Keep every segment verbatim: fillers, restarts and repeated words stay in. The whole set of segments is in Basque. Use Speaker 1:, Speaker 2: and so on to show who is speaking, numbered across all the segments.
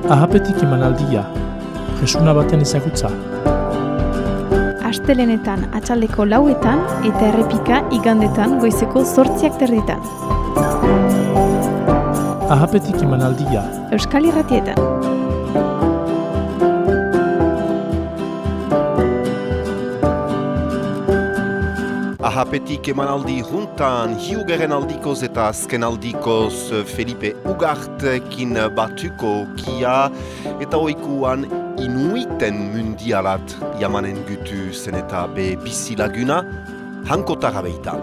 Speaker 1: Ahapetik emanaldia, jesuna baten ezagutza.
Speaker 2: Astelenetan atxaldeko lauetan eta errepika igandetan goizeko zortziak terditan.
Speaker 1: Ahapetik emanaldia.
Speaker 2: Euskal Irratietan.
Speaker 3: Ahapetik emanaldi juntan, hiugaren aldikoz eta azken aldikoz Felipe Ugartekin batuko kia eta oikuan Inuiten mundialat jamanen gutu zen eta be bizi laguna hankotara beita.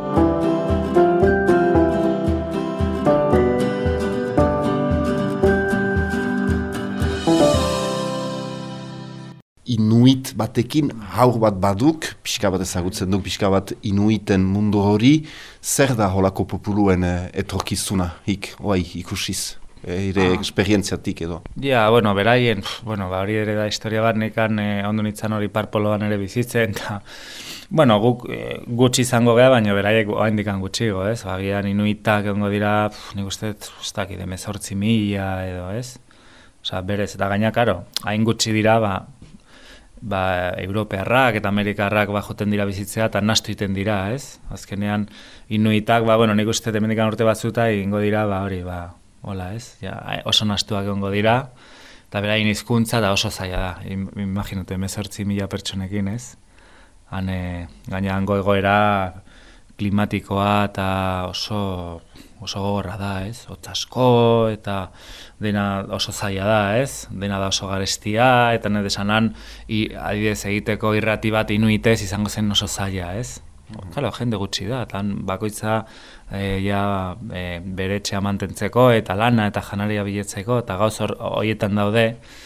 Speaker 3: Inuit batekin haur bat baduk, pixka bat ezagutzen duk, pixka bat Inuiten mundu hori, zer da holako populuen etorkizuna, hik, oai, ikusiz, ere ah. esperientziatik edo.
Speaker 4: Ja, bueno, beraien, bueno, ba, hori ere da historia bat nekan eh, ondo nintzen hori parpoloan ere bizitzen, eta, bueno, guk eh, gutxi izango geha, baina beraiek oaindikan gutxigo, ez? Bagian Inuitak egongo dira, pff, nik uste, ez dakit, emezortzi mila edo, ez? Osa, berez, eta gaina, karo, hain gutxi dira, ba, ba, Europearrak eta Amerikarrak ba, joten dira bizitzea eta nastu iten dira, ez? Azkenean, Inuitak, ba, bueno, nik uste temendikan urte batzuta egingo dira, ba, hori, ba, hola, ez? Ja, oso nastuak egongo dira, eta berain hizkuntza da oso zaila da. Imaginute, emezortzi mila pertsonekin, ez? Han, e, gaina hango egoera klimatikoa eta oso, oso gogorra da, ez? Hotz asko eta dena oso zaila da, ez? Dena da oso garestia, eta nire desanan, adibidez egiteko irrati bat Inuitez izango zen oso zaila, ez? Kalo, jende gutxi da, eta bakoitza e, ja, e, bere etxea mantentzeko, eta lana eta janaria biletzeko, eta gauz horietan daude,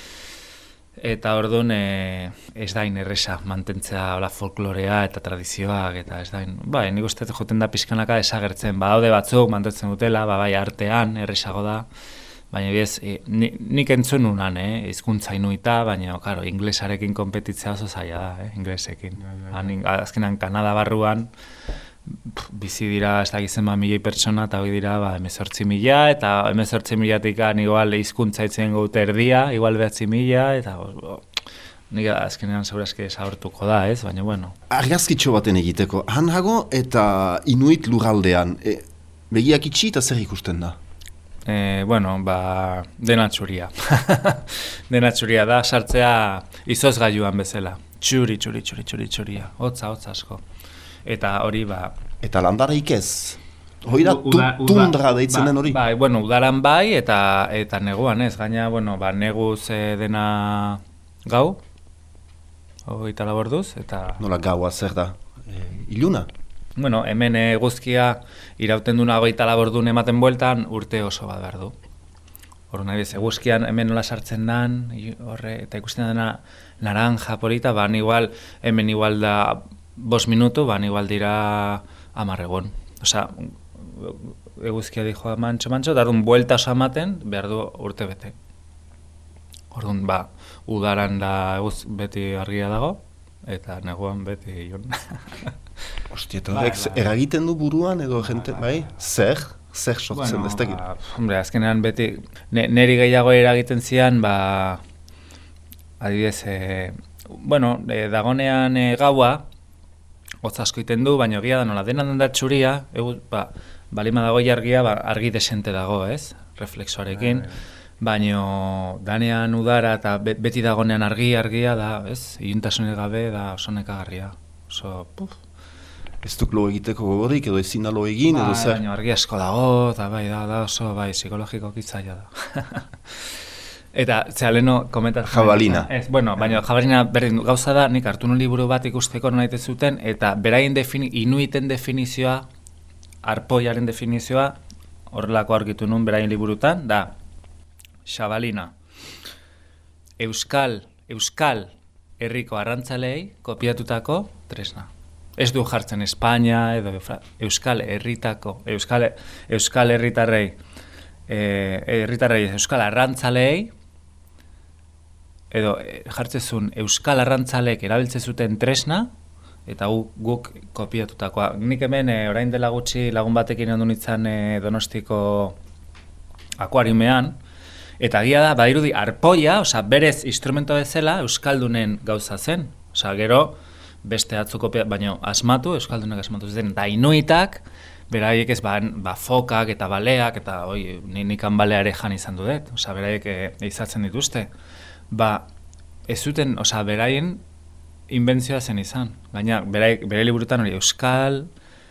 Speaker 4: eta orduan e, ez da erresa mantentzea hola folklorea eta tradizioak, eta ez da, bai, nik uste joten da pixkanaka desagertzen, badaude batzuk mantentzen dutela, ba, bai, artean erresago da, baina bez, e, nik entzun unan, eh, hizkuntza Inuita, baina, karo, inglesarekin konpetitzea oso zaila da, eh, inglesekin. Ja, ja, ja. Azkenan, Kanada barruan, pff, bizi dira, ez da gizen ba, milioi pertsona, eta hori dira, ba, emezortzi mila, eta emezortzi milatik igual hizkuntza itzen gaute erdia, igual behatzi mila, eta, bo, nik azkenean segurazki desabortuko da, ez, baina, bueno.
Speaker 3: Argazkitxo baten egiteko, hanhago eta Inuit lurraldean, e, begiak itxi eta zer ikusten da?
Speaker 4: E, bueno, ba, dena txuria. Dena txuria da, sartzea izoz gailuan bezala. Txuri, txuri, txuri, txuri, txuria. Hotza, hotza asko. Eta hori, ba...
Speaker 3: Eta landareik ez? Hoi da, tundra deitzen den hori?
Speaker 4: Bai, bueno, udaran bai, eta eta neguan ez. Gaina, bueno, ba, neguz e, dena gau, hogeita laborduz, eta...
Speaker 3: Nola gaua zer da? E, iluna?
Speaker 4: Bueno, hemen eguzkia irauten duna hogeita labordun ematen bueltan urte oso bat behar du. Hor nahi bez, eguzkian hemen nola sartzen dan, horre, eta ikusten dena naranja polita, ban igual, hemen igual da bost minutu, ban igual dira hamar egon. Osa, eguzkia dijo mantxo-mantxo, eta orduan buelta oso ematen behar du urte bete. Orduan, ba, udaran da eguz beti argia dago, eta neguan beti ion.
Speaker 3: Ostia, eta horrek bai, bai. Eragiten du buruan edo jente, bai? bai? Zer? Zer sortzen
Speaker 4: bueno,
Speaker 3: ez dakit?
Speaker 4: Ba, hombre, azkenean beti, ne, neri gehiago eragiten zian, ba, adibidez, e, bueno, e, dagonean e, gaua, hotz asko iten du, baina egia da nola, dena da txuria, egu, ba, balima dago argia, ba, argi desente dago, ez? Reflexoarekin. Bai, bai. Baina danean udara eta beti dagonean argi-argia da, ez? Iuntasunik gabe da oso nekagarria. Oso, puf.
Speaker 3: Ez duk lo egiteko gogorik edo ezin da lo egin
Speaker 4: ba,
Speaker 3: edo zer?
Speaker 4: Baina argi asko dago, eta bai, da, da oso, bai, psikologiko kitzaila da. Eta, zera, leheno komentar...
Speaker 3: Jabalina.
Speaker 4: Ez, bueno, baina jabalina berdin gauza da, nik hartu nun liburu bat ikusteko nahi zuten, eta beraien defini, Inuiten definizioa, arpoiaren definizioa, horrelako argitu nun beraien liburutan, da, Xabalina, Euskal, Euskal herriko arrantzalei kopiatutako tresna. Ez du jartzen Espainia edo Euskal herritako, Euskal, Euskal herritarrei, herritarrei Euskal arrantzalei, edo jartzezun Euskal arrantzalek erabiltze zuten tresna, eta gu, guk kopiatutakoa. Nik hemen e, orain dela gutxi lagun batekin ondu nintzen e, Donostiko akuariumean, Eta gira da, badirudi, arpoia, oza, berez instrumento bezala Euskaldunen gauza zen. Oza, gero, beste atzuko, baina asmatu, Euskaldunek asmatu zen, da inuitak, beraiek ez, ba, ba fokak eta baleak, eta oi, nikan balea ere jan izan dut, oza, beraiek eizatzen dituzte. Ba, ez zuten, oza, beraien inbentzioa zen izan. Baina, beraiek, bere liburutan hori Euskal,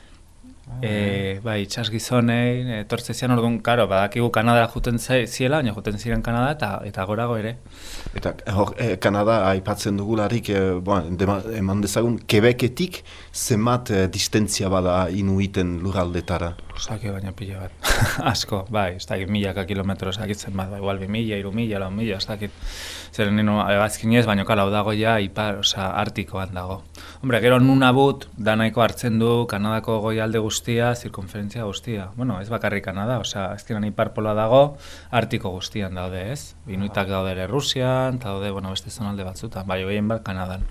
Speaker 4: E, bai, itxasgizonei, etortze zian, orduan, karo, badakigu Kanadara juten ziela, baina juten ziren Kanada eta, eta gorago ere.
Speaker 3: Eta hor, eh, Kanada aipatzen dugularik, eh, bon, dema, eman dezagun, Quebeketik zenbat eh, distentzia bada inuiten lurraldetara?
Speaker 4: Osake baina pila bat, asko, bai, ez dakit milaka kilometro esakitzen bat, igual bi mila, iru mila, lau mila, ez dakit, zeren nino egazkinez, baina kala, dago ja, ipar, oza, artikoan dago. Hombre, gero Nunavut, da nahiko hartzen du, Kanadako goialde guztia, zirkonferentzia guztia. Bueno, ez bakarrik Kanada, oza, ezkiran iparpola dago, artiko guztian daude, ez? Inuitak daude ere Rusian, eta daude, bueno, beste zonalde batzutan, bai, gehien bat Kanadan.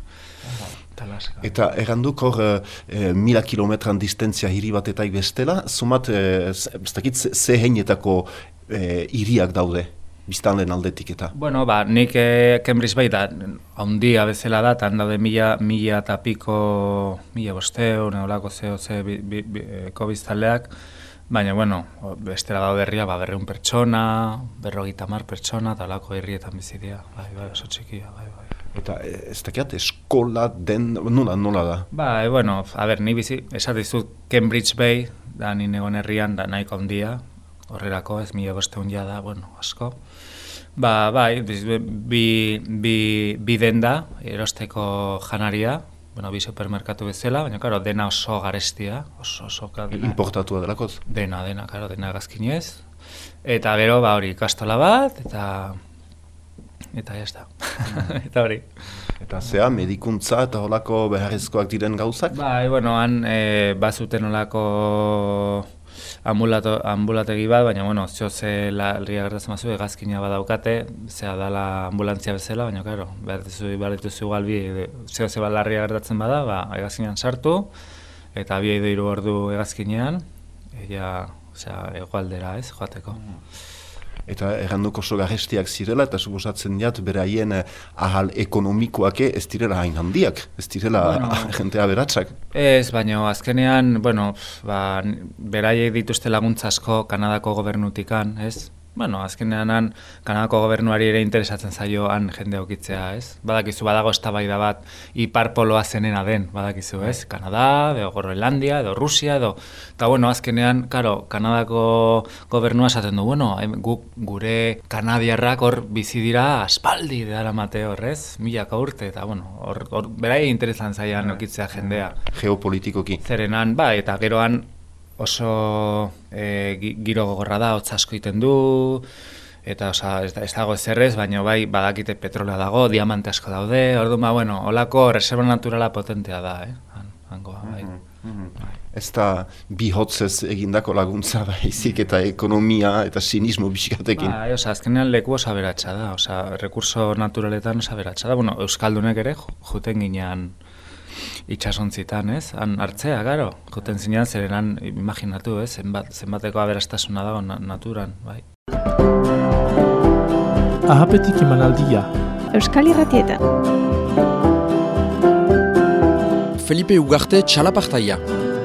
Speaker 3: Eta erranduk hor e, mila kilometran distentzia hiri batetaik bestela, zumat, e, ez dakit, ze heinetako e, hiriak daude, biztanleen aldetik eta?
Speaker 4: Bueno, ba, nik e, Cambridge Bay da, haundia bezala da, eta daude mila, mila eta piko, mila bosteo, neolako zeo ze bi, bi, bi, eko biztanleak, baina, bueno, bestela daude herria, ba, berreun pertsona, berrogeita hamar pertsona, eta olako herrietan bizidia, bai, bai, oso txikia, bai, bai.
Speaker 3: Eta ez dakiat, eskola den, nola, nola da?
Speaker 4: Ba, e, bueno, a ber, ni bizi, esatizut Cambridge Bay, da nire egon herrian, da nahiko handia, horrerako, ez mila bosteun ja da, bueno, asko. Ba, bai, bi, bi, bi denda, erosteko janaria, bueno, bi supermerkatu bezala, baina, karo, dena oso garestia, oso, oso, dena.
Speaker 3: Importatua delakoz?
Speaker 4: Dena, dena, karo, dena gazkinez. Eta gero, ba, hori, kastola bat, eta... Eta ez da, eta hori.
Speaker 3: Eta zea, medikuntza eta holako beharrezkoak diren gauzak?
Speaker 4: Bai, bueno, han e, bazuten holako ambulategi bat, baina, bueno, zio ze larria gertatzen mazu, egazkina badaukate, zea dala ambulantzia bezala, baina, karo, behar dituzu galbi, zio ze bat larria gertatzen bada, ba, egazkinean sartu, eta bi edo hiru ordu egazkinean, ea, osea, egoaldera, ez, joateko.
Speaker 3: Eta erranduk oso garestiak zirela, eta suposatzen diat, beraien ahal ekonomikoak ez direla hain handiak, ez direla bueno, jentea beratxak.
Speaker 4: Ez, baina azkenean, bueno, ba, beraiek dituzte laguntza asko Kanadako gobernutikan, ez? Bueno, azkenean han Kanadako gobernuari ere interesatzen zaio han jende aukitzea, ez? Badakizu badago eztabaida bat iparpoloa zenena den, badakizu, ez? Kanada, edo Groenlandia, edo Rusia, edo... Eta, bueno, azkenean, karo, Kanadako gobernua esaten du, bueno, guk gure kanadiarrak hor bizi dira aspaldi dara mate horrez, milaka urte, eta, bueno, hor, hor berai interesan zaian aukitzea jendea.
Speaker 3: Geopolitikoki.
Speaker 4: Zerenan, ba, eta geroan, oso e, giro gogorra da, hotz asko egiten du, eta oza, ez, ez dago ezerrez, baina bai badakite petrolea dago, diamante asko daude, orduan, ba, bueno, holako reserva naturala potentea da, eh? Han, hangoa, bai. Mm-hmm, mm-hmm.
Speaker 3: Ez da bi hotzez egindako laguntza baizik eta ekonomia eta sinismo bizikatekin.
Speaker 4: Ba, oza, azkenean leku oso aberatsa da, oza, rekurso naturaletan oso aberatsa da, bueno, Euskaldunek ere juten ginean itxasontzitan, ez? Han hartzea, garo, joten zinean, zerenan, imaginatu, ez? Zenbat, zenbateko aberastasuna dago na naturan, bai.
Speaker 1: Ahapetik emanaldia.
Speaker 2: Euskal Irratietan.
Speaker 5: Felipe Ugarte txalapartaia.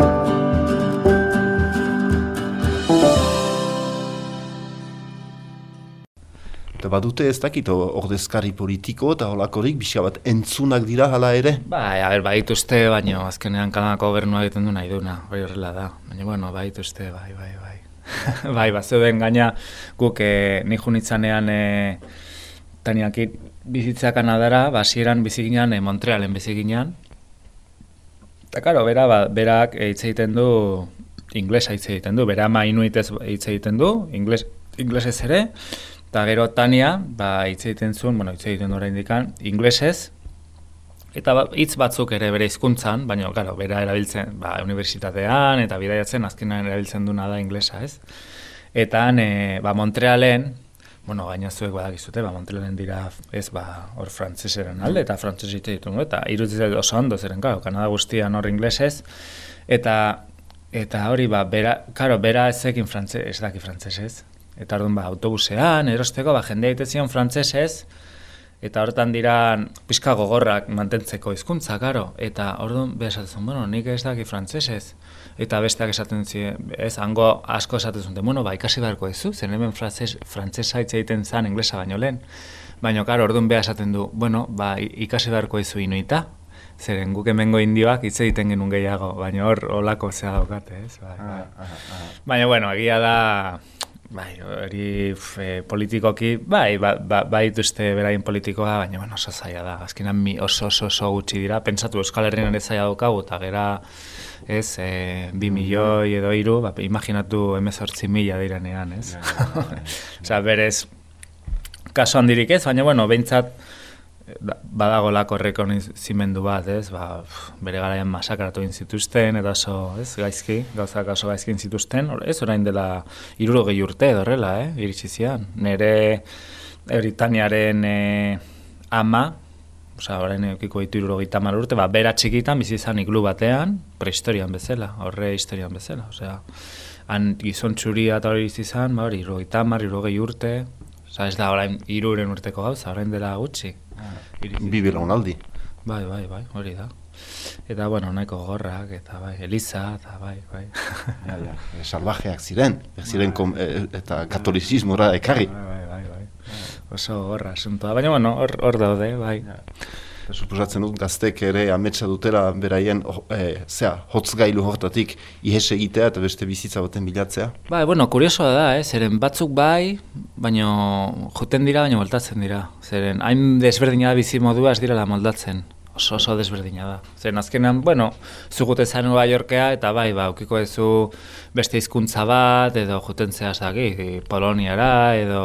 Speaker 3: Eta badute ez dakit ordezkari politiko eta holakorik bizka bat entzunak dira hala ere?
Speaker 4: Ba, a ber, badituzte, baina azkenean Kanadako gobernua egiten du nahi duna, hori horrela da. Baina, bueno, badituzte, bai, bai, bai. Bai, bat zeuden gaina guk eh, nijo nitzanean eh, taniakit bizitzea Kanadara, basieran biziginan, eh, Montrealen biziginan. Eta, karo, bera, ba, berak hitz egiten du, inglesa hitz egiten du, bera ama inuitez hitz egiten du, ingles, inglesez ere, eta gero Tania, ba, hitz egiten zuen, bueno, hitz egiten dora indikan, inglesez, eta hitz batzuk ere bere hizkuntzan, baina, claro, bera erabiltzen, ba, unibertsitatean, eta bidaiatzen, azkenean erabiltzen duna da inglesa, ez? Eta han, e, ba, Montrealen, bueno, gaina zuek badakizute, ba, Montrealen dira, ez, ba, hor frantzeseren alde, eta frantzes hitz egiten du, eta iruditzen oso ondo zeren, claro, Kanada guztian hor inglesez, eta, eta hori, ba, bera, claro, bera ezekin frantze, ez daki frantzesez. Eta orduan ba, autobusean, erosteko, ba, jendea itezion frantsesez, eta hortan dira pixka gogorrak mantentzeko hizkuntza, karo. Eta orduan, beha esatzen, bueno, nik ez daki frantsesez. Eta besteak esaten ziren, ez, hango asko esaten zuten, bueno, ba, ikasi beharko ezu, zen hemen frantsesa hitz egiten zen inglesa baino lehen. Baina, karo, orduan beha esaten du, bueno, ba, ikasi beharko ezu inuita. Zeren guk hemengo indioak hitz egiten genuen gehiago, baina hor olako zea daukate, ez? Bai, bai. Ah, ah, ah. Baina, bueno, egia da, bai, hori e, politikoki, bai, ba, ba, bai dituzte beraien politikoa, baina, bueno, oso zaila da. Azkenan oso, oso, oso gutxi dira. Pentsatu Euskal Herrian ere zaila daukagu, eta gera, ez, e, bi milioi edo hiru, ba, imaginatu hemezortzi mila direnean, ez? Osea, berez, kaso handirik ez, baina, bueno, behintzat, badagolako rekonozimendu bat, ez, ba, bere garaian masakratu egin zituzten, eta oso, ez, gaizki, gauzak oso gaizki egin zituzten, ez, orain dela hirurogei urte edo horrela, eh, iritsi zian. Nere Britaniaren eh, ama, osea, orain eukiko ditu hirurogeita hamar urte, ba, bera txikitan bizi izan iglu batean, prehistorian bezala, horre historian bezala, osea, han gizon txuria eta hori bizi izan, ba, hori, hirurogeita hamar, hirurogei urte, osea, ez da orain hiruren urteko gauza, orain dela gutxi.
Speaker 3: Bi belaunaldi.
Speaker 4: Bai, bai, bai, hori da. Eta, bueno, nahiko gorrak, eta bai, Eliza, eta bai, bai.
Speaker 3: Ja, ja, e, salvajeak ziren, ziren kom, e, eta katolizismora ekarri.
Speaker 4: Bai, bai, bai, bai. Oso gorra asuntoa, baina, bueno, hor, hor daude, bai. Ja.
Speaker 3: Suposatzen dut gaztek ere ametsa dutela beraien e, zea, hotzgailu hortatik ihes egitea eta beste bizitza baten bilatzea.
Speaker 4: Bai, bueno, kuriosoa da, eh? Zeren batzuk bai, baina joten dira, baina moldatzen dira. Zeren hain desberdina da bizi modua ez direla moldatzen. Oso oso desberdina da. Zeren azkenean, bueno, zugute zan Nueva Yorkea eta bai, ba, ukiko ezu beste hizkuntza bat edo joten zehazaki, Poloniara edo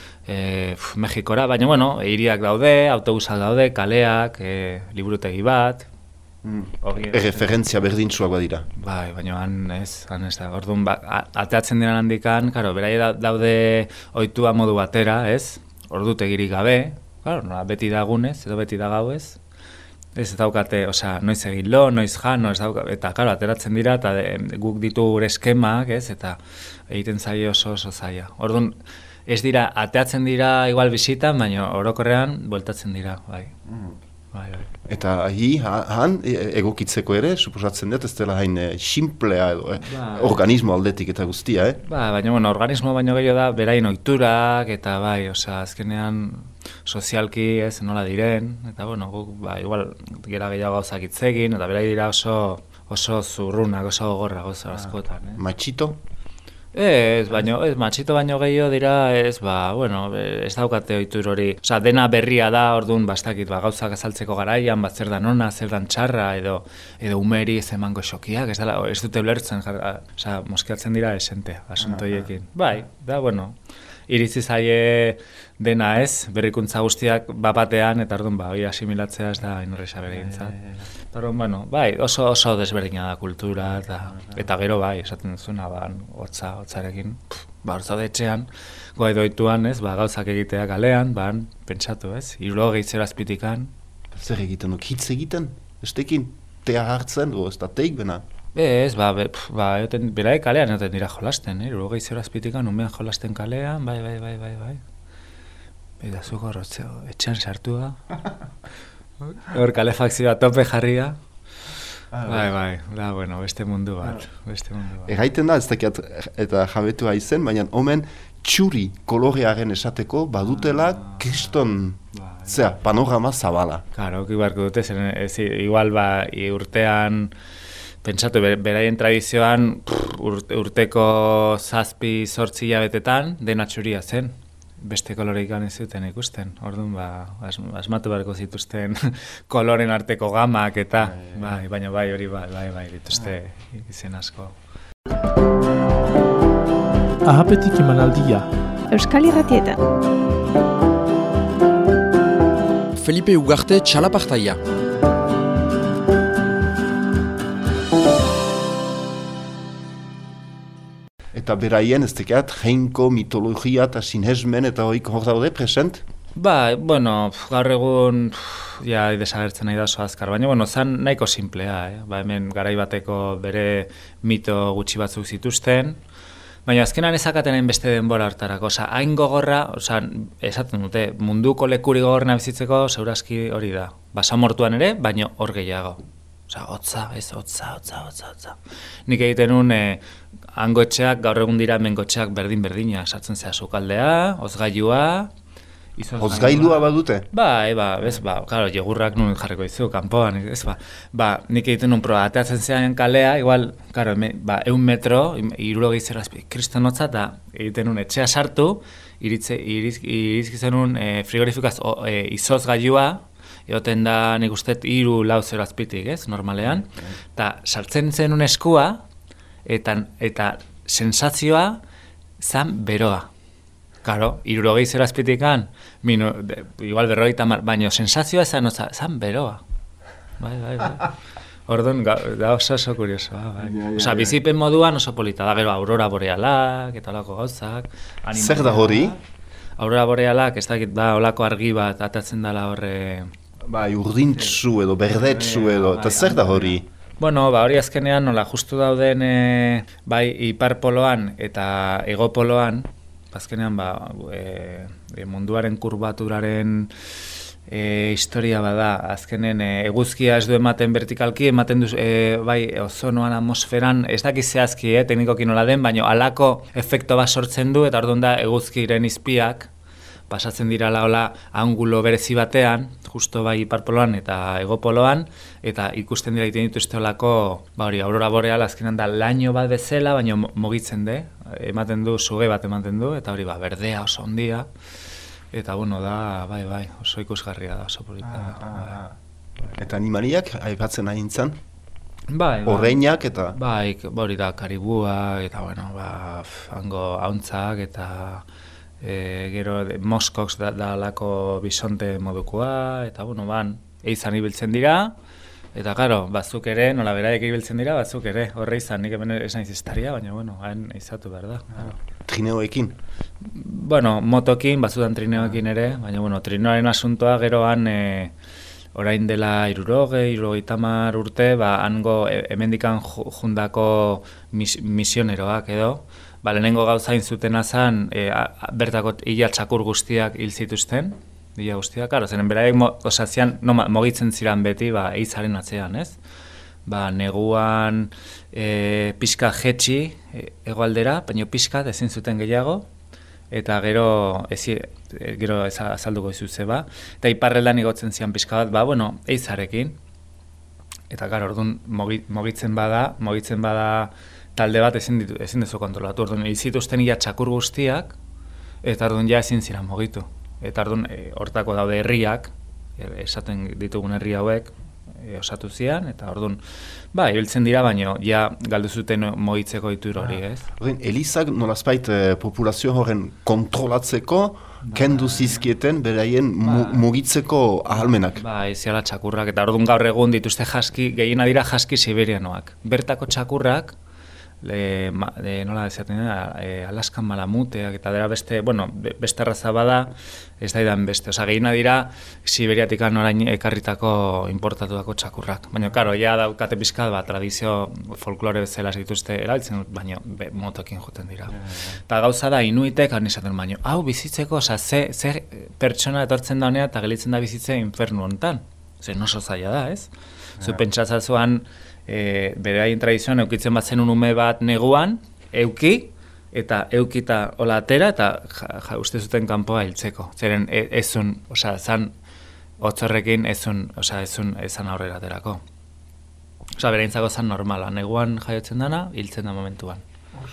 Speaker 4: E, pf, Mexikora, baina, bueno, hiriak daude, autobusak daude, kaleak, e, liburutegi bat.
Speaker 3: Mm. Erreferentzia berdintsuak badira.
Speaker 4: Bai, baina han ez, han ez da. Orduan, ba, ateatzen diren handikan, karo, berai daude ohitua modu batera, ez? Ordutegirik gabe, karo, no, beti da egunez, edo beti da gauez. Ez daukate, osea, noiz egin lo, noiz jan, noiz daukate, eta, karo, ateratzen dira, eta de, guk ditu gure eskemak, ez? Eta egiten zaio oso oso zaila. Orduan, ez dira, ateatzen dira igual bisitan, baina orokorrean bueltatzen dira, bai. Mm. Bai, bai.
Speaker 3: Eta hi, han, egokitzeko ere, suposatzen dut, ez dela hain e, simplea edo, eh? Bai. Organismo aldetik eta guztia, eh?
Speaker 4: Ba, baina, bueno, organismo baino gehiago da, berain ohiturak eta bai, osea, azkenean sozialki ez nola diren, eta, bueno, guk, ba, igual, gera gehiago gauzak hitz egin, eta berai dira oso, oso zurrunak, oso gogorra gauza askotan, eh?
Speaker 3: Matxito?
Speaker 4: Ez, baino, ez, matxito baino gehiago dira, ez, ba, bueno, ez daukate ohitur hori. Osa, dena berria da, orduan, bastakit, ba, gauzak azaltzeko garaian, bat zer dan ona, zer dan txarra, edo, edo umeri ez emango xokiak, ez, dala, ez dute ulertzen, osa, moskeatzen dira esente, asuntoiekin. Bai, da, bueno, iritzi zaie dena ez, berrikuntza guztiak bapatean, eta orduan, ba, hori asimilatzea ez da inorreza beregintzat. Orduan, bueno, bai, oso oso desberdina da kultura, eta, eta gero bai, esaten duzuna, ba, hotza, hotzarekin, ba, hortza etxean, goa edoituan, ez, ba, gauzak egitea kalean, ba, pentsatu, ez, hirurogei zero azpitikan.
Speaker 3: Zer egiten duk, hitz egiten, estekin, tea hartzen, o ez da teik bena?
Speaker 4: Ez, ba, be, pf, ba, eoten, berae kalean eoten dira jolasten, eh? Hirurogei zero azpitikan, umean jolasten kalean, bai, bai, bai, bai, bai. Eta zuko horrotzeo, etxean sartu da. Hor kalefakzioa tope jarria. Ah, bai, bai, da, bueno, beste mundu bat, beste mundu bat.
Speaker 3: Egaiten da, ez dakiat, eta jabetu haizen, baina omen txuri kolorearen esateko badutela ah, kriston, bai, zera, panorama zabala.
Speaker 4: Karo, kibarko dute, zen, ez, igual, ba, urtean, pentsatu, beraien tradizioan, urte, urteko zazpi zortzi hilabetetan, dena txuria zen. Beste koloreik ez zuten ikusten. Orduan, ba, asmatu beharko zituzten koloren arteko gamak eta, bai, baina bai, hori bai, bai, bai, dituzte izen asko.
Speaker 1: Ahapetik emanaldia.
Speaker 2: Euskal Irratietan.
Speaker 5: Felipe Ugarte txalapartaia.
Speaker 3: Eta beraien, ez tekat, jainko, mitologia eta sinhesmen eta hoik hor daude present?
Speaker 4: Ba, bueno, gaur egun, ja, desagertzen nahi da oso azkar, baina, bueno, zan nahiko simplea, eh? Ba, hemen garai bateko bere mito gutxi batzuk zituzten, Baina azkenan ezakaten beste denbora hartarako, oza, hain gogorra, oza, esaten dute, munduko lekuri gogorna bizitzeko, segurazki hori da. Basamortuan ere, baina hor gehiago. Oza, hotza, ez, hotza, hotza, hotza, hotza. Nik egiten nun, eh, hangoetxeak, gaur egun dira mengotxeak berdin-berdina, sartzen zea sukaldea, hozgailua,
Speaker 3: Hozgailua badute?
Speaker 4: Ba, eba, ez, ba, claro, jogurrak nun jarriko dizu, kanpoan, ez, ba, ba, nik egiten nun proba, ateatzen zean kalea, igual, claro, me, ba, eun metro, irurogei zerazpi, kriston hotza, eta egiten nun etxea sartu, iritze, iriz, irizkizen nun e, frigorifikaz o, e, izozgailua, egoten da nik uste hiru lau zerazpitik, ez, normalean, eta sartzen zenun eskua, eta, eta sensazioa zan beroa. Karo, irurogei zerazpitikan, minu, de, igual berrogeita tamar, baina sensazioa ezan, oza, zan beroa. Bai, bai, bai. Orduan, da oso oso kuriosoa, bai. Ja, ja, Osa, ja. Bizipen moduan oso polita da, gero aurora borealak, eta olako gauzak.
Speaker 3: Zer da hori?
Speaker 4: Aurora borealak, ez dakit, ba, olako argi bat atatzen dela horre...
Speaker 3: Bai, urdintzu edo, berdetzu edo, eta zer da hori?
Speaker 4: Bueno, ba, hori azkenean, nola, justu dauden, e, bai, ipar poloan eta hego poloan, azkenean ba, e, e, munduaren kurbaturaren e, historia bada, azkenen e, eguzkia ez du ematen vertikalki, ematen du e, bai, ozonoan, atmosferan, ez dakiz zehazki, eh, teknikoki nola den, baina halako efekto bat sortzen du, eta orduan da eguzkiren izpiak, pasatzen dira laola angulo berezi batean, justo bai iparpoloan eta egopoloan, eta ikusten dira egiten dituzte olako, ba hori, aurora boreal azkenan da laino bat bezala, baina mugitzen de, ematen du, suge bat ematen du, eta hori, ba, berdea oso ondia, eta bueno, da, bai, bai, oso ikusgarria da, oso polita da. Ah, ah.
Speaker 3: Eta animaliak, aipatzen nahi nintzen?
Speaker 4: Bai, bai.
Speaker 3: Horreinak eta...
Speaker 4: Bai, hori da, karibuak, eta bueno, ba, hango hauntzak, eta... E, gero de, Moskox da, da lako bisonte modukoa, eta bueno, ban, eizan ibiltzen dira, eta karo, batzuk ere, nola beraiek ibiltzen dira, batzuk ere, horre izan, nik hemen esan iziztaria, baina bueno, hain izatu behar da. Claro.
Speaker 3: Trineoekin?
Speaker 4: Bueno, motokin, batzutan trineoekin ere, baina bueno, trineoaren asuntoa geroan, e, orain dela irurogei, irurogei tamar urte, ba, hango e, hemendikan jundako mis, misioneroak edo, ba, lehenengo gauzain zutena zen, e, a, bertako ila txakur guztiak hil zituzten, ila guztiak, karo, zenen beraiek mo, osazian, no, mogitzen ziren beti, ba, eizaren atzean, ez? Ba, neguan e, pixka jetxi e, egoaldera, baina pixka ezin zuten gehiago, eta gero, ezi, e, gero ez azalduko izuze, ba, eta iparreldan igotzen zian pixka bat, ba, bueno, eizarekin, eta karo, orduan mogitzen bada, mogitzen bada, talde bat ezin, ditu, ezin dezu kontrolatu. Orduan, izituzten ia txakur guztiak, eta orduan ja ezin ziren mogitu. Eta orduan, e, hortako daude herriak, e, esaten ditugun herri hauek, e, osatu zian, eta orduan, ba, ibiltzen dira, baino, ja galdu zuten mogitzeko itur hori, ez?
Speaker 3: Orduan, Elizak nolazpait eh, populazio horren kontrolatzeko, ba, kendu zizkieten beraien ba, mugitzeko ahalmenak.
Speaker 4: Ba, iziala txakurrak, eta orduan gaur egun dituzte jaski, gehiena dira jaski siberianoak. Bertako txakurrak, Le, ma, de, nola dezaten, e, Alaskan malamuteak, eta dira beste, bueno, beste arraza bada, ez da idan beste. Osa, gehiena dira, Siberiatikan orain ekarritako importatuako txakurrak. Baina, karo, ja daukate pizkat, ba, tradizio folklore bezala zituzte erabiltzen dut, baina be, motokin joten dira. Eta gauza da, inuitek, hau nizaten, baina, hau bizitzeko, osa, ze, ze pertsona etortzen da honea, eta gelitzen da bizitze infernu honetan. Zer, oso zaila da, ez? Zu pentsatzazuan, E, beraien tradizioan eukitzen bat zenun ume bat neguan, euki, eta eukita hola atera, eta ja, ja, uste zuten kanpoa hiltzeko. Zeren e, ezun, osea, zan hotzorrekin ezun, osea, ezun ezan aurrera aterako. Osea, bereintzako zan normala, neguan jaiotzen dana, hiltzen da momentuan.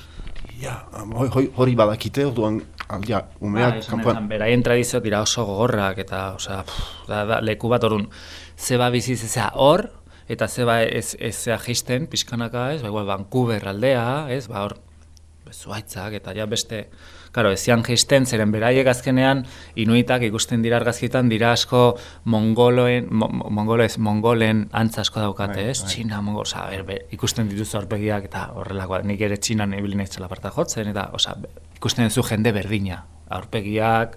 Speaker 3: Ja, hori badakite, orduan, ja, umeak
Speaker 4: ba,
Speaker 3: kanpoan...
Speaker 4: Beraien tradizioak dira oso gogorrak, eta, osea, pff, da, da, leku bat orduan, zeba biziz ezea hor, eta zeba ez, ez zea jisten, pixkanaka, ez, ba, igual, Vancouver aldea, ez, ba, hor, zuaitzak, eta ja beste, karo, ezian jisten, zeren beraiek azkenean, inuitak ikusten dira argazkitan, dira asko mongoloen, mo, mongolo ez, mongolen antza asko daukate, ez, right, Txina, mongol, oza, ber, ber, ikusten dituzu aurpegiak, eta horrelakoa, nik ere Txinan ebili nahiz txela parta jotzen, eta, oza, ikusten duzu jende berdina, aurpegiak,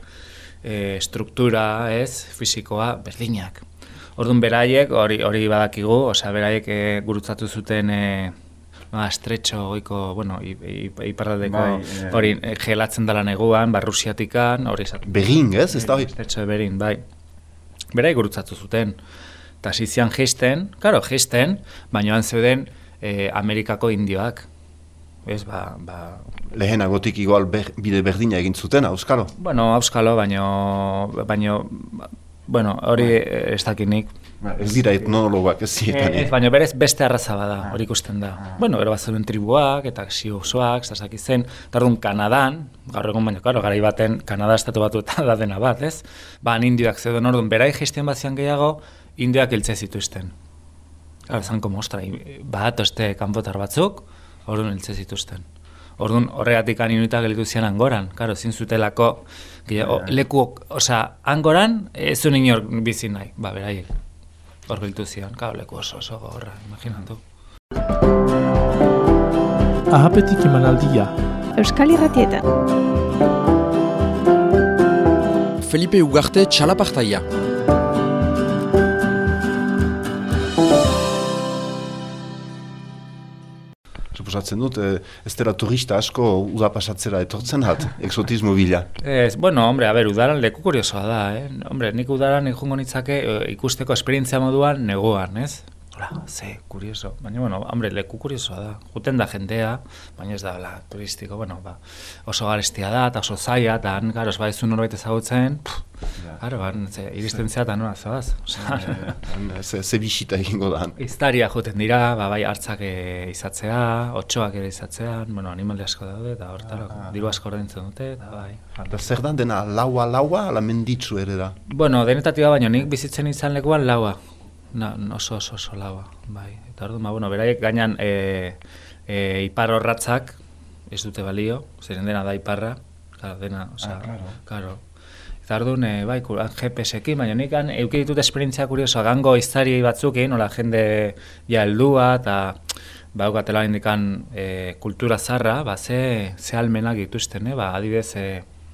Speaker 4: e, struktura, ez, fisikoa, berdinak. Orduan beraiek, hori hori badakigu, osea beraiek e, gurutzatu zuten e, ba, estretxo goiko, bueno, iparraldeko hori gelatzen dela neguan, ba, Rusiatikan, hori izan.
Speaker 3: Berin, ez? Ez da hori?
Speaker 4: Estretxo berin, bai. Berai gurutzatu zuten. Eta zizian geisten, karo, geisten, baina han zeuden eh, Amerikako indioak. Ez, ba, ba...
Speaker 3: Lehenagotik igual ber, bide berdina egin zuten, auskalo?
Speaker 4: Bueno, auskalo, baino, baino, bueno, hori ez dakinik.
Speaker 3: Ez dira etnologoak ez zietan.
Speaker 4: Ez, baina berez beste arraza bada, hori ikusten da. Bueno, gero bat zeuden tribuak, eta xiozoak, zazak izen, tardun Kanadan, gaur egun baina, karo, garai baten, Kanada estatu batu eta da dena bat, ez? Ba, indioak zeuden, orduan, berai geistien bat zian gehiago, indioak hiltze zituzten. Gara, zanko mostra, bat, oste kanpotar batzuk, orduan hiltze zituzten. Orduan, horregatik inuitak gelitu zian Angoran, karo, zin zutelako, gehiago, leku, oza, Angoran, ez zuen inor bizi nahi, ba, beraiek. Hor gelitu zian, karo, leku oso oso gorra, imaginatu.
Speaker 1: Ahapetik emanaldia.
Speaker 2: Euskal Irratietan.
Speaker 5: Felipe Ugarte txalapartaia.
Speaker 3: Suposatzen dut, ez dela turista asko uda pasatzera etortzen hat, exotismo bila.
Speaker 4: Ez, bueno, hombre, a ber, udaran leku kuriosoa da, eh? Hombre, nik udaran ikungo nitzake ikusteko esperientzia moduan neguan, ez? Hola, ze, kurioso. Baina, bueno, hombre, leku kuriosoa da. Juten da jendea, baina ez da, la, turistiko, bueno, ba, oso garestia da, eta oso zaila, eta, garo, ez baizu norbait ezagutzen, garo, ba, iristen zea eta nora zoaz.
Speaker 3: Ze bisita egingo da.
Speaker 4: Iztaria juten dira, ba, bai, hartzak izatzea, otxoak ere izatzean, bueno, animalde asko daude, eta hortara, diru asko ordaintzen dute, eta bai.
Speaker 3: Eta zer da, dena laua, laua, ala menditzu ere da?
Speaker 4: Bueno, denetatik da, baina nik bizitzen izan lekuan laua. Na, oso oso oso laua, bai. Eta orduan, ba, bueno, beraiek gainan e, e, ipar horratzak ez dute balio, zeren dena da iparra, claro, dena, osea, ah, claro. Eta orduan, e, bai, G P S-ekin, baina nik euki ditut esperientzia kuriosoa, gango iztari batzukin, nola jende ja heldua, eta ba, eukatela indikan e, kultura zarra, ba, ze, ze almenak dituzten, eh? Ba, adibidez, e,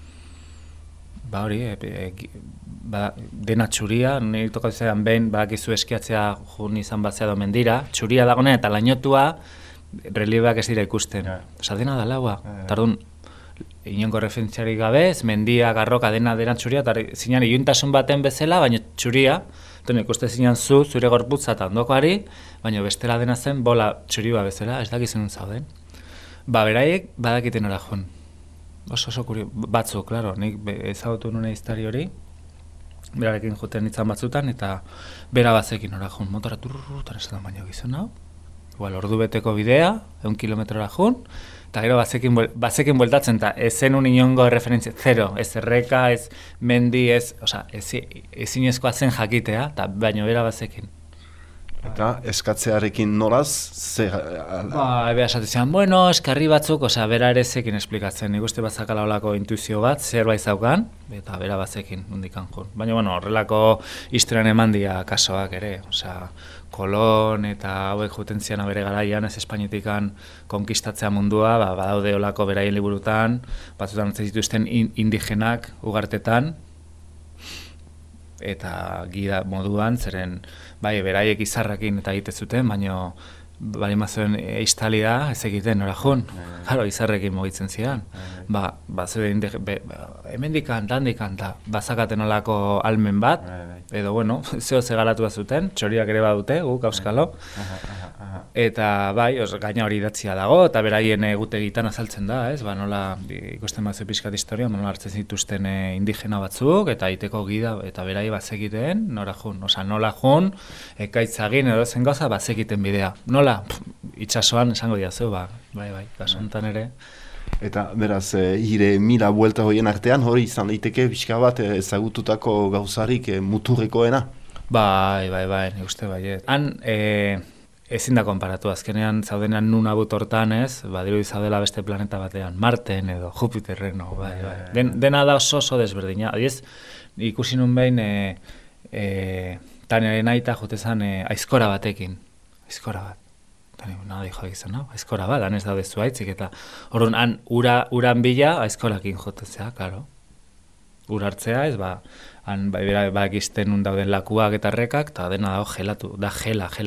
Speaker 4: ba hori, e, e, ba, dena txuria, nire tokatzen behin, badakizu eskiatzea jun izan batzea do mendira, txuria dagoen eta lainotua, reliebeak ez dira ikusten. Yeah. Osa, dena da laua. Yeah. Tardun, inongo referentziarik gabe, ez mendia, garroka, dena dena txuria, eta zinean iluntasun baten bezala, baina txuria, eta ikuste zinean zu, zure gorputza eta ondokoari, baina bestela dena zen, bola txuriba bezala, ez dakizen zauden. Ba, beraiek, badakiten ora jun. Oso, oso kurio, batzu, klaro, nik ezagutu nune iztari hori, berarekin juten nintzen batzutan, eta bera bazekin ora jun, motora turrurutan esan baino gizon hau, igual ordu beteko bidea, egun kilometrora jun, eta gero bazekin, bazekin bueltatzen, eta ez zenun inongo referentzia, zero, ez erreka, ez mendi, ez, oza, ez, ezinezkoa zen jakitea, eta baino bera bazekin.
Speaker 3: Eta eskatzearekin nolaz, zer...
Speaker 4: Ba, ebe esatezian, bueno, eskarri batzuk, osea, bera ere zekin esplikatzen, nik uste bazakala olako intuizio bat, zerbait zaukan, eta bera bazekin, hundikan jun. Baina, bueno, horrelako historian eman dia kasoak ere, osea, Kolon eta hauek juten zian bere garaian, ez Espainetikan konkistatzea mundua, ba, badaude olako beraien liburutan, batzutan ez dituzten indigenak ugartetan, eta gida moduan, zeren bai, beraiek izarrakin eta egite zuten, baina bali mazuen eistali da, ez egiten nora jun, claro, izarrekin mugitzen zidan. Ba, ba, zeuden, hemendikan, dandikan, eta bazakaten olako almen bat, edo, bueno, zeo ze galatu bat zuten, txoriak ere badute, guk auskalo, eta bai, os, gaina hori idatzia dago, eta beraien egutegitan azaltzen da, ez, ba, nola, ikusten batzu pixkat historia, nola hartzen zituzten e, indigena batzuk, eta iteko gida, eta berai bazekiten, nora jun, oza, nola jun, ekaitzagin edo zen gauza, bazekiten bidea, nola, pff, itxasoan esango diazu, ba, bai, bai, kasontan ere.
Speaker 3: Eta beraz, e, hire mila buelta horien artean, hori izan daiteke pixka bat ezagututako gauzarik e, muturrekoena? Bai,
Speaker 4: bai, bai, nik uste bai, han, e, ezin da konparatu, azkenean zaudenean nun abut hortan ez, badiru izaudela beste planeta batean, Marten edo Jupiterren, no, bai, bai. Den, dena da oso oso desberdina. Adiez, ikusi nun behin, e, e, Taniaren aita jotezan e, aizkora batekin, aizkora bat. Tani, nada dijo egizan, no? Aizkora bat, han ez daude zuaitzik, eta orduan, han ura, uran bila aizkorakin jotezea, karo. Ura hartzea, ez, ba, han, bai, bera, ba, egizten nun dauden lakuak eta rekak, eta dena dago gelatu, da gela, gela.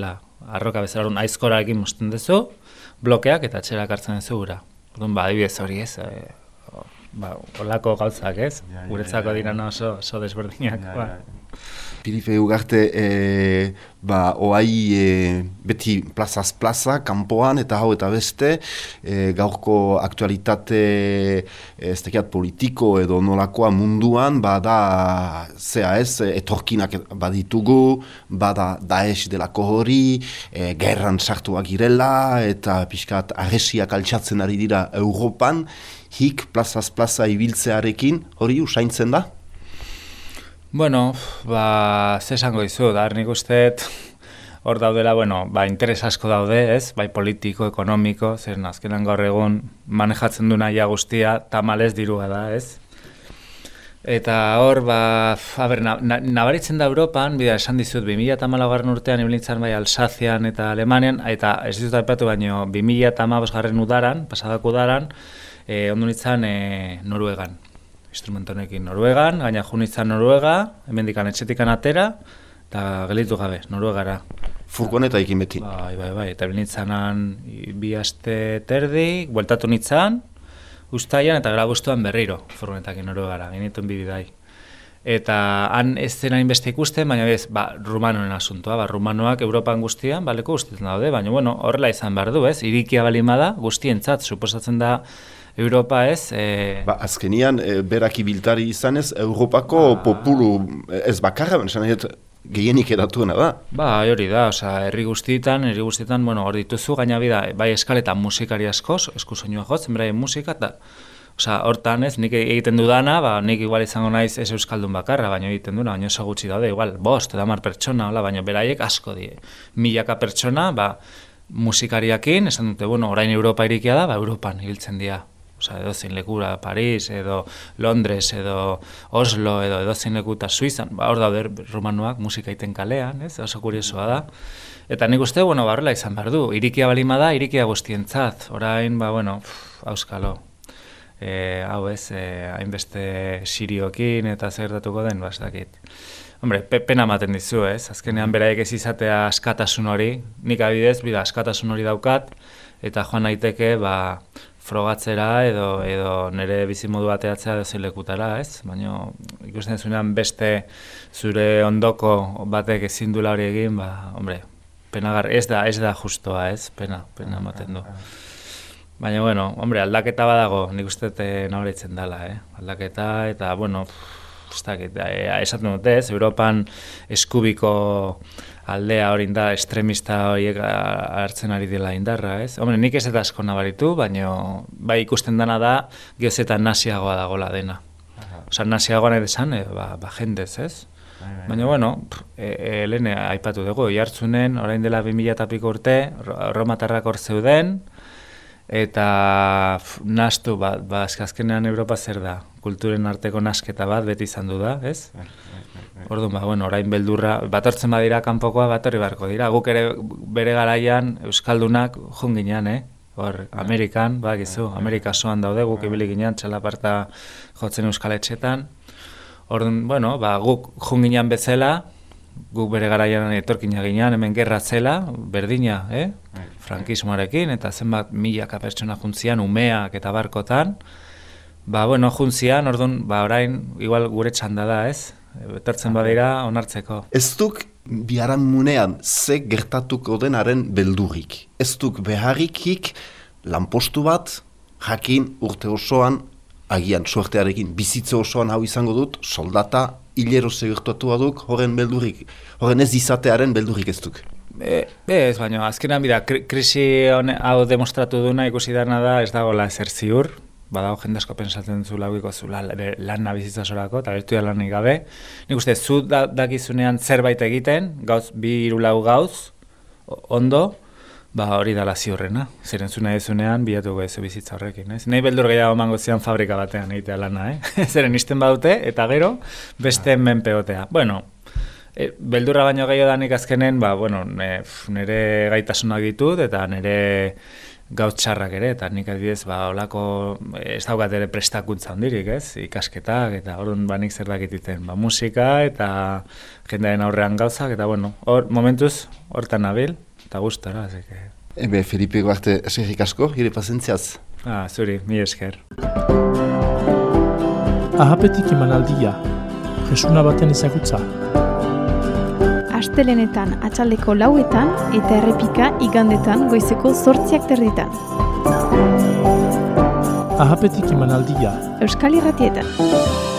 Speaker 4: arroka bezala, aizkorarekin mosten duzu, blokeak eta txerak hartzen duzu gura. Orduan, ba, adibidez hori ez, e, ba, olako gauzak ez, ja, ja, guretzako ja, ja, dirana oso, oso desberdinak. Ja, ba. ja.
Speaker 3: Felipe Ugarte, e, ba, oai e, beti plazaz plaza, kanpoan eta hau eta beste, e, gaurko aktualitate ez tekiat politiko edo nolakoa munduan, bada, zea ez, etorkinak baditugu, bada Daesh delako hori, e, gerran sartuak girela, eta pixkat arresiak altxatzen ari dira Europan, hik plazaz plaza ibiltzearekin hori usaintzen da?
Speaker 4: Bueno, ba, ze esango dizu, da, nik usteet, hor daudela, bueno, ba, interes asko daude, ez, bai politiko, ekonomiko, zer azkenan gaur egun manejatzen du naia guztia, tamalez dirua da, ez. Eta hor, ba, a ber, na, na, nabaritzen da Europan, bida, esan dizut, bi mila hamalaugarren urtean ibilintzan bai Alsazian eta Alemanian, eta ez dizut aipatu baino, bi mila hamabosgarren udaran, pasadako udaran, eh, ondu nintzen eh, Noruegan. Instrumento honekin Noruegan, gaina junitzan Noruega, hemendikan etxetikan atera, eta gelitu gabe, Noruegara.
Speaker 3: Furgoneta ekin beti.
Speaker 4: Bai, bai, bai, eta bilintzanan bi aste terdi, bueltatu nintzen, ustaian eta grabuztuan berriro, furgonetakin Noruegara, genituen bi bidai. Eta han ez zena inbeste ikusten, baina bez, ba, rumanoen asuntoa, ba, rumanoak Europan guztian, baleko guztietan daude, baina bueno, horrela izan behar du, ez, irikia balimada, guztientzat, suposatzen da, Europa ez... E...
Speaker 3: Ba, azkenian, e, berak ibiltari izanez, Europako ba... populu ez bakarra, esan nahi gehienik edatuena da.
Speaker 4: Ba, hori da, oza, herri guztietan, herri guztietan, bueno, hor dituzu, gaina bida, bai eskaletan musikari askoz, esku soinua jotzen, beraien musika, eta, oza, hortan ez, nik egiten dudana, ba, nik igual izango naiz ez euskaldun bakarra, baina egiten duna, baina oso gutxi daude, igual, bost, edo hamar pertsona, hola, baina beraiek asko die, milaka pertsona, ba, musikariakin, esan dute, bueno, orain Europa irikia da, ba, Europan ibiltzen dira. Osa, edo zein lekura, Paris, edo Londres, edo Oslo, edo edo zein lekuta Suizan, ba, hor daude rumanoak musika iten kalean, ez, oso kuriosoa da. Eta nik uste, bueno, ba, horrela izan behar du, irikia balima da, irikia guztientzat, orain, ba, bueno, auskalo, e, hau ez, e, hainbeste siriokin eta zertatuko den, ba, ez dakit. Hombre, pe, pena ematen dizu, ez, azkenean beraiek ez izatea askatasun hori, nik abidez, bida, askatasun hori daukat, eta joan naiteke, ba, frogatzera edo edo nire bizimodu bateatzea edo lekutara, ez? Baina ikusten zuenean beste zure ondoko batek ezin duela hori egin, ba, hombre, penagar ez da, ez da justoa, ez? Pena, pena ematen du. Baina, bueno, hombre, aldaketa badago, nik uste nabaritzen dela, eh? Aldaketa eta, bueno, ez dakit, esaten dute, ez? Europan eskubiko aldea hori da, estremista horiek hartzen ari dela indarra, ez? Hombre, nik ez eta asko nabaritu, baina bai ikusten dena da, geozetan nasiagoa dagoela dena. Osa, nasiagoa nahi desan, e, ba, ba jendez, ez? Baina, bueno, e, e, lehen aipatu dugu, jartzunen, orain dela bi mila eta piko urte, Romatarrak hor zeuden, eta nastu bat, ba, azkenean Europa zer da, kulturen arteko nasketa bat beti izan du da, ez? Orduan, ba, bueno, orain beldurra, batortzen badira kanpokoa, batorri barko dira. Guk ere bere garaian Euskaldunak junginan, eh? Hor, Amerikan, ba, gizu, Amerika soan daude, guk ibili ginen, txalaparta jotzen Euskaletxetan. Orduan, bueno, ba, guk junginan bezala, guk bere garaian etorkina ginen, hemen gerra zela, berdina, eh? Frankismoarekin, eta zenbat milaka pertsona juntzian, umeak eta barkotan. Ba, bueno, juntzian, orduan, ba, orain, igual gure txanda da, ez? Betartzen badira onartzeko.
Speaker 3: Ez duk biharan munean ze gertatuko denaren beldurrik. Ez duk beharrikik lanpostu bat jakin urte osoan, agian suertearekin bizitze osoan hau izango dut, soldata hilero ze gertatu aduk horren beldurrik. Horren ez izatearen beldurrik ez duk.
Speaker 4: E, ez, baina azkenan bida, krisi hau demostratu duna ikusi dana da ez dagoela ezer ziur. Badago jende asko pensatzen zu lauiko zu lan bizitza sorako, eta bertu da lanik gabe. Nik uste, zu da, dakizunean zerbait egiten, gauz, bi hiru lau gauz, ondo, ba hori dala ziurrena. Ziren zu nahi zunean, bilatuko ez bizitza horrekin. Ez? Nahi beldur gehiago mango zian fabrika batean egitea lana, eh? Zeren izten badute, eta gero, beste menpeotea. Bueno, e, beldurra baino gehiago danik azkenen, ba, bueno, nire gaitasunak ditut, eta nire gauz txarrak ere, eta nik adibidez, ba, olako ez daukat ere prestakuntza hondirik, ez? Ikasketak, eta orduan ba, nik zer dakititen, ba, musika, eta jendearen aurrean gauzak, eta bueno, hor, momentuz, hortan nabil, eta gustora, así que...
Speaker 3: Ebe, Felipe Ugarte, eskerrik asko, gire pasentziaz.
Speaker 4: Ah, zuri, mi esker.
Speaker 1: Ahapetik emanaldia, jesuna baten ezagutza.
Speaker 2: Astelenetan atxaldeko lauetan eta errepika igandetan goizeko zortziak terditan.
Speaker 1: Ahapetik emanaldia.
Speaker 2: Euskal Irratietan.